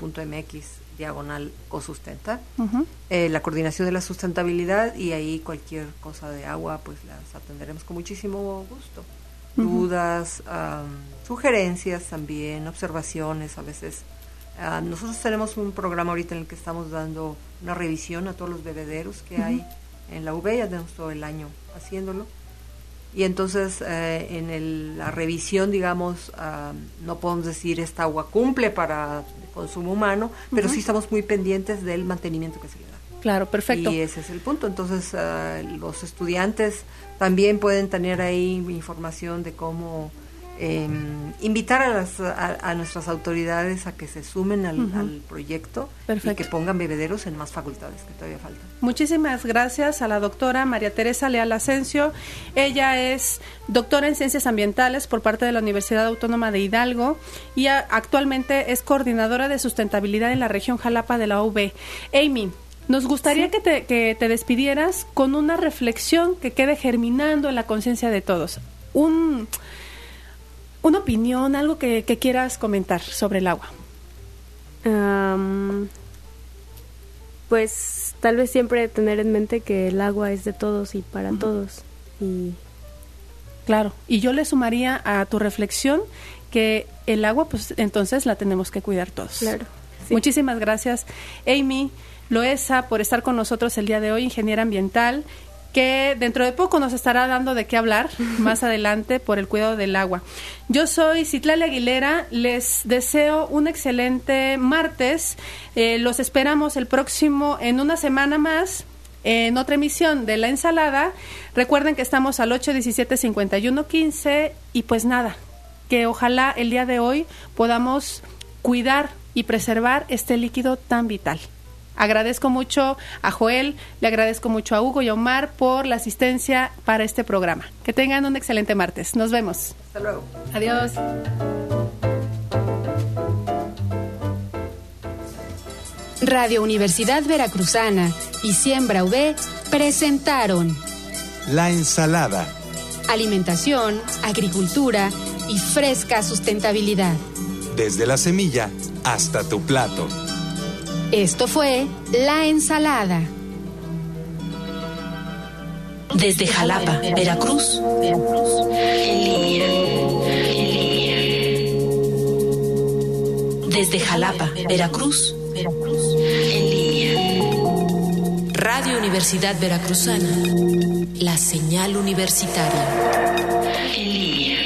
v.mx/Cosustenta, la Coordinación de la Sustentabilidad, y ahí cualquier cosa de agua pues las atenderemos con muchísimo gusto. Dudas, sugerencias también, observaciones a veces. Nosotros tenemos un programa ahorita en el que estamos dando una revisión a todos los bebederos que hay en la UB, ya tenemos todo el año haciéndolo. Y entonces en la revisión, digamos, no podemos decir esta agua cumple para consumo humano, pero sí estamos muy pendientes del mantenimiento que se le da. Claro, perfecto. Y ese es el punto. Entonces los estudiantes también pueden tener ahí información de cómo invitar a nuestras autoridades a que se sumen al proyecto. Perfecto. Y que pongan bebederos en más facultades que todavía faltan. Muchísimas gracias a la doctora María Teresa Leal Asensio. Ella es doctora en Ciencias Ambientales por parte de la Universidad Autónoma de Hidalgo y actualmente es coordinadora de sustentabilidad en la región Jalapa de la UB. Amy, nos gustaría que te despidieras con una reflexión que quede germinando en la conciencia de todos. Una opinión, algo que quieras comentar sobre el agua. Pues tal vez siempre tener en mente que el agua es de todos y para todos. Claro, y yo le sumaría a tu reflexión que el agua, pues entonces la tenemos que cuidar todos. Claro. Sí. Muchísimas gracias, Amy Loesa, por estar con nosotros el día de hoy, ingeniera ambiental. que dentro de poco nos estará dando de qué hablar más adelante por el cuidado del agua. Yo soy Citlali Aguilera, les deseo un excelente martes, los esperamos el próximo, en una semana más, en otra emisión de La Ensalada. Recuerden que estamos al 817-5115 y pues nada, que ojalá el día de hoy podamos cuidar y preservar este líquido tan vital. Agradezco mucho a Joel, le agradezco mucho a Hugo y a Omar por la asistencia para este programa. Que tengan un excelente martes. Nos vemos. Hasta luego. Adiós. Radio Universidad Veracruzana y Siembra UV presentaron La Ensalada. Alimentación, agricultura y fresca sustentabilidad. Desde la semilla hasta tu plato. Esto fue La Ensalada. Desde Jalapa, Veracruz, en línea. Desde Jalapa, Veracruz, en línea. Radio Universidad Veracruzana, la señal universitaria. En línea.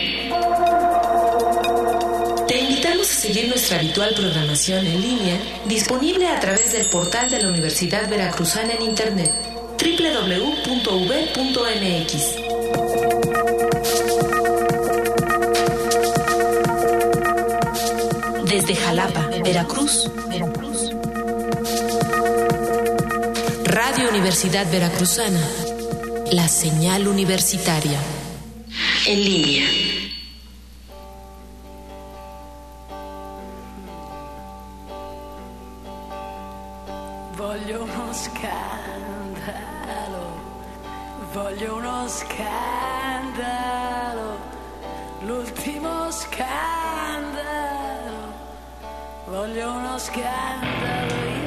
Te invitamos a seguir nuestra habitual programación en línea, disponible a través del portal de la Universidad Veracruzana en Internet, www.uv.mx. Desde Jalapa, Veracruz, Radio Universidad Veracruzana, la señal universitaria. En línea. Voglio uno scandalo, l'ultimo scandalo, voglio uno scandalo.